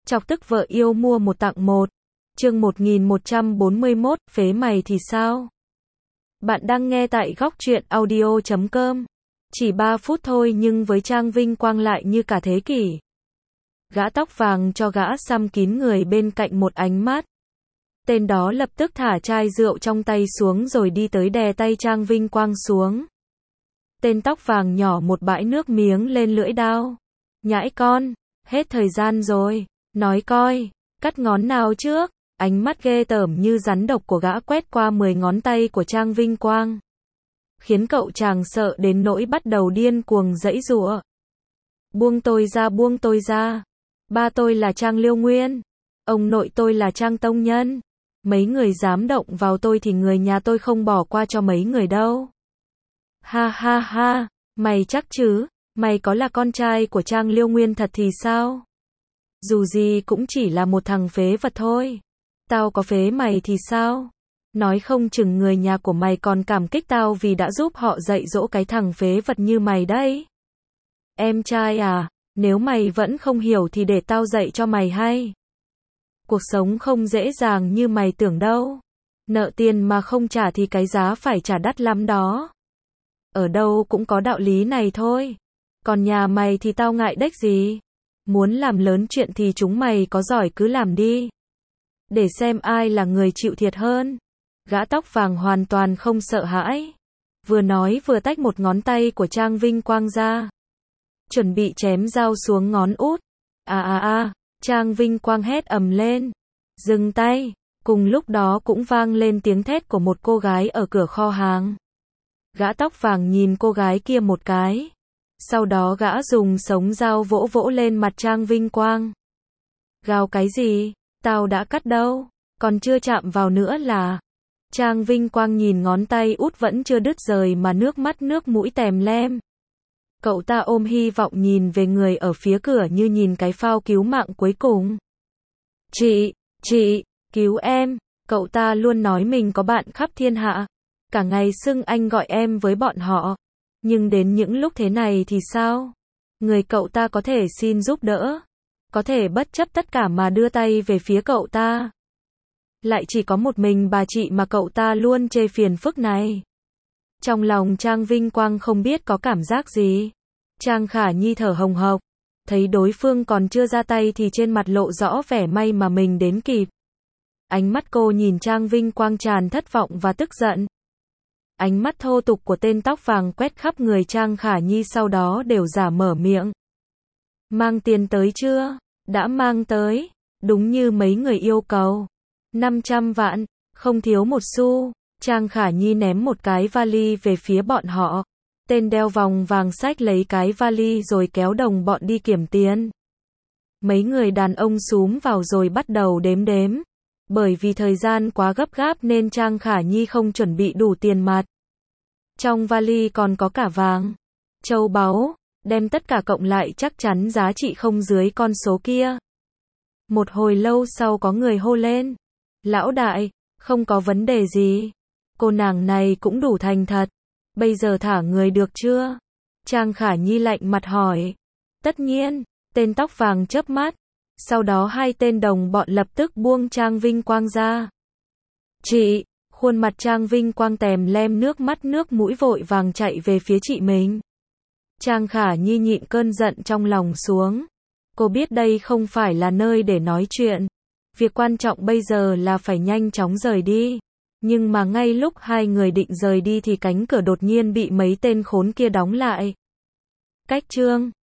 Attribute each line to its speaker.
Speaker 1: Chọc tức vợ yêu mua một tặng một. Chương 1141, phế mày thì sao? Bạn đang nghe tại góc truyện audio.com. Chỉ 3 phút thôi nhưng với Trang Vinh Quang lại như cả thế kỷ. Gã tóc vàng cho gã xăm kín người bên cạnh một ánh mắt. Tên đó lập tức thả chai rượu trong tay xuống rồi đi tới đè tay Trang Vinh Quang xuống. Tên tóc vàng nhỏ một bãi nước miếng lên lưỡi dao. Nhãi con, hết thời gian rồi, nói coi, cắt ngón nào trước? Ánh mắt ghê tởm như rắn độc của gã quét qua 10 ngón tay của Trang Vinh Quang. Khiến cậu chàng sợ đến nỗi bắt đầu điên cuồng giãy giụa. Buông tôi ra, buông tôi ra. Ba tôi là Trang Liêu Nguyên. Ông nội tôi là Trang Tông Nhân. Mấy người dám động vào tôi thì người nhà tôi không bỏ qua cho mấy người đâu. Ha ha ha, mày chắc chứ, mày có là con trai của Trang Liêu Nguyên thật thì sao? Dù gì cũng chỉ là một thằng phế vật thôi. Tao có phế mày thì sao? Nói không chừng người nhà của mày còn cảm kích tao vì đã giúp họ dạy dỗ cái thằng phế vật như mày đấy. Em trai à, nếu mày vẫn không hiểu thì để tao dạy cho mày hay. Cuộc sống không dễ dàng như mày tưởng đâu. Nợ tiền mà không trả thì cái giá phải trả đắt lắm đó. Ở đâu cũng có đạo lý này thôi. Còn nhà mày thì tao ngại đếch gì. Muốn làm lớn chuyện thì chúng mày có giỏi cứ làm đi. Để xem ai là người chịu thiệt hơn. Gã tóc vàng hoàn toàn không sợ hãi. Vừa nói vừa tách một ngón tay của Trang Vinh Quang ra. Chuẩn bị chém dao xuống ngón út. Trang Vinh Quang hét ầm lên. Dừng tay. Cùng lúc đó cũng vang lên tiếng thét của một cô gái ở cửa kho hàng. Gã tóc vàng nhìn cô gái kia một cái. Sau đó gã dùng sống dao vỗ vỗ lên mặt Trang Vinh Quang. Gào cái gì? Tao đã cắt đâu? Còn chưa chạm vào nữa là... Trang Vinh Quang nhìn ngón tay út vẫn chưa đứt rời mà nước mắt nước mũi tèm lem. Cậu ta ôm hy vọng nhìn về người ở phía cửa như nhìn cái phao cứu mạng cuối cùng. Chị, cứu em. Cậu ta luôn nói mình có bạn khắp thiên hạ. Cả ngày xưng anh gọi em với bọn họ. Nhưng đến những lúc thế này thì sao? Người cậu ta có thể xin giúp đỡ. Có thể bất chấp tất cả mà đưa tay về phía cậu ta. Lại chỉ có một mình bà chị mà cậu ta luôn chê phiền phức này. Trong lòng Trang Vinh Quang không biết có cảm giác gì. Trang Khả Nhi thở hồng hộc. Thấy đối phương còn chưa ra tay thì trên mặt lộ rõ vẻ may mà mình đến kịp. Ánh mắt cô nhìn Trang Vinh Quang tràn thất vọng và tức giận. Ánh mắt thô tục của tên tóc vàng quét khắp người Trang Khả Nhi sau đó đều giả mở miệng. Mang tiền tới chưa? Đã mang tới. Đúng như mấy người yêu cầu. 500 vạn. Không thiếu một xu. Trang Khả Nhi ném một cái vali về phía bọn họ. Tên đeo vòng vàng xách lấy cái vali rồi kéo đồng bọn đi kiểm tiền. Mấy người đàn ông xúm vào rồi bắt đầu đếm. Bởi vì thời gian quá gấp gáp nên Trang Khả Nhi không chuẩn bị đủ tiền mặt. Trong vali còn có cả vàng, châu báu, đem tất cả cộng lại chắc chắn giá trị không dưới con số kia. Một hồi lâu sau có người hô lên. Lão đại, không có vấn đề gì. Cô nàng này cũng đủ thành thật. Bây giờ thả người được chưa? Trang Khả Nhi lạnh mặt hỏi. Tất nhiên, tên tóc vàng chớp mắt. Sau đó hai tên đồng bọn lập tức buông Trang Vinh Quang ra. Chị, khuôn mặt Trang Vinh Quang tèm lem nước mắt nước mũi vội vàng chạy về phía chị mình. Trang Khả Nhi nhịn cơn giận trong lòng xuống. Cô biết đây không phải là nơi để nói chuyện. Việc quan trọng bây giờ là phải nhanh chóng rời đi. Nhưng mà ngay lúc hai người định rời đi thì cánh cửa đột nhiên bị mấy tên khốn kia đóng lại. Cách chương